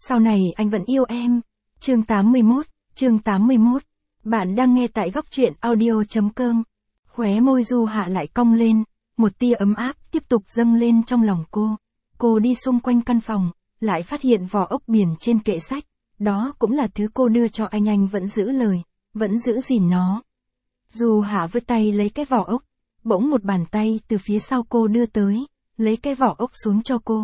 Sau này anh vẫn yêu em. Chương 81. Bạn đang nghe tại góc truyện audio.com. Khóe môi Du Hạ lại cong lên, một tia ấm áp tiếp tục dâng lên trong lòng cô. Cô đi xung quanh căn phòng, lại phát hiện vỏ ốc biển trên kệ sách. Đó cũng là thứ cô đưa cho anh vẫn giữ lời, vẫn giữ gìn nó. Du Hạ vươn tay lấy cái vỏ ốc, bỗng một bàn tay từ phía sau cô đưa tới, lấy cái vỏ ốc xuống cho cô.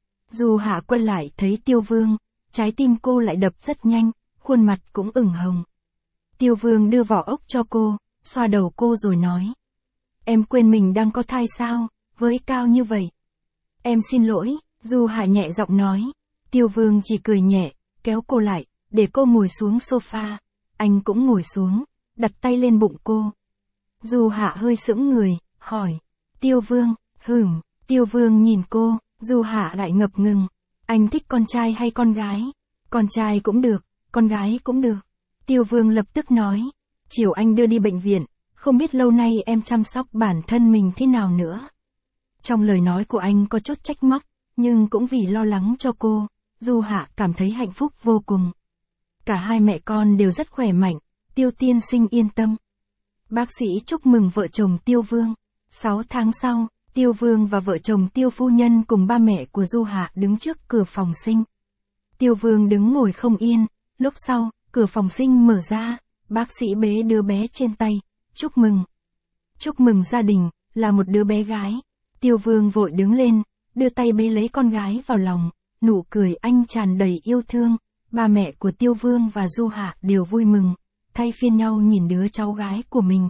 Du Hạ quay lại thấy Tiêu Vương, trái tim cô lại đập rất nhanh, khuôn mặt cũng ửng hồng. Tiêu Vương đưa vỏ ốc cho cô, xoa đầu cô rồi nói. Em quên mình đang có thai sao, với cao như vậy. Em xin lỗi, Du Hạ nhẹ giọng nói. Tiêu Vương chỉ cười nhẹ, kéo cô lại, để cô ngồi xuống sofa. Anh cũng ngồi xuống, đặt tay lên bụng cô. Du Hạ hơi sững người, hỏi. Tiêu Vương, Tiêu Vương nhìn cô, Du Hạ lại ngập ngừng. Anh thích con trai hay con gái? Con trai cũng được, con gái cũng được. Tiêu Vương lập tức nói. Chiều anh đưa đi bệnh viện, không biết lâu nay em chăm sóc bản thân mình thế nào nữa. Trong lời nói của anh có chút trách móc, nhưng cũng vì lo lắng cho cô, Du Hạ cảm thấy hạnh phúc vô cùng. Cả hai mẹ con đều rất khỏe mạnh, Tiêu tiên sinh yên tâm. Bác sĩ chúc mừng vợ chồng Tiêu Vương. 6 tháng sau, Tiêu Vương và vợ chồng Tiêu phu nhân cùng ba mẹ của Du Hạ đứng trước cửa phòng sinh. Tiêu Vương đứng ngồi không yên, lúc sau, cửa phòng sinh mở ra, bác sĩ bế đứa bé trên tay. Chúc mừng. Chúc mừng gia đình, là một đứa bé gái. Tiêu Vương vội đứng lên, đưa tay bế lấy con gái vào lòng, nụ cười anh tràn đầy yêu thương. Ba mẹ của Tiêu Vương và Du Hạ đều vui mừng, thay phiên nhau nhìn đứa cháu gái của mình.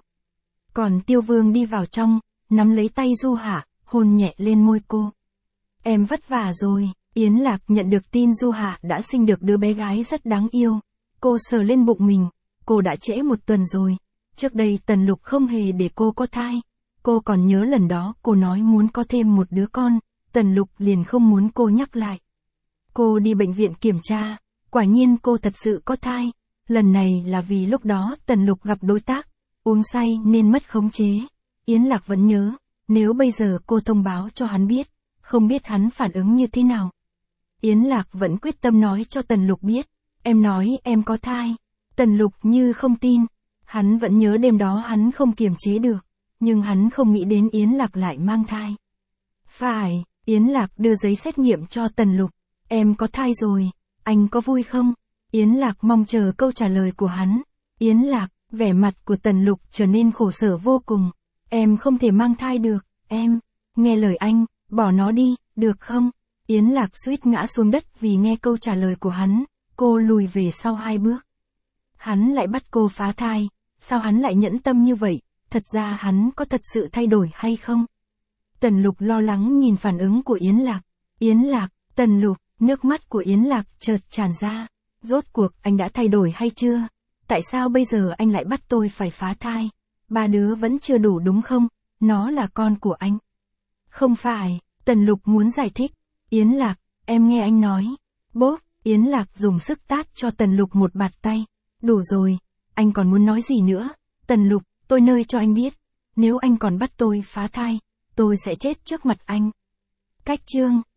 Còn Tiêu Vương đi vào trong, nắm lấy tay Du Hạ, hôn nhẹ lên môi cô. Em vất vả rồi. Yến Lạc nhận được tin Du Hạ đã sinh được đứa bé gái rất đáng yêu. Cô sờ lên bụng mình, cô đã trễ 1 tuần rồi. Trước đây Tần Lục không hề để cô có thai. Cô còn nhớ lần đó cô nói muốn có thêm một đứa con, Tần Lục liền không muốn cô nhắc lại. Cô đi bệnh viện kiểm tra, quả nhiên cô thật sự có thai. Lần này là vì lúc đó Tần Lục gặp đối tác, uống say nên mất khống chế. Yến Lạc vẫn nhớ, nếu bây giờ cô thông báo cho hắn biết, không biết hắn phản ứng như thế nào. Yến Lạc vẫn quyết tâm nói cho Tần Lục biết, em nói em có thai. Tần Lục như không tin, hắn vẫn nhớ đêm đó hắn không kiềm chế được, nhưng hắn không nghĩ đến Yến Lạc lại mang thai. Phải, Yến Lạc đưa giấy xét nghiệm cho Tần Lục, em có thai rồi, anh có vui không? Yến Lạc mong chờ câu trả lời của hắn. Yến Lạc, vẻ mặt của Tần Lục trở nên khổ sở vô cùng. Em không thể mang thai được, em, nghe lời anh, bỏ nó đi, được không? Yến Lạc suýt ngã xuống đất vì nghe câu trả lời của hắn, cô lùi về sau 2 bước. Hắn lại bắt cô phá thai, sao hắn lại nhẫn tâm như vậy, thật ra hắn có thật sự thay đổi hay không? Tần Lục lo lắng nhìn phản ứng của Yến Lạc. Yến Lạc, Tần Lục, nước mắt của Yến Lạc chợt tràn ra. Rốt cuộc anh đã thay đổi hay chưa? Tại sao bây giờ anh lại bắt tôi phải phá thai? 3 đứa vẫn chưa đủ đúng không? Nó là con của anh. Không phải, Tần Lục muốn giải thích. Yến Lạc, em nghe anh nói. Bốp, Yến Lạc dùng sức tát cho Tần Lục một bạt tay. Đủ rồi, anh còn muốn nói gì nữa? Tần Lục, tôi nơi cho anh biết. Nếu anh còn bắt tôi phá thai, tôi sẽ chết trước mặt anh. Cách chương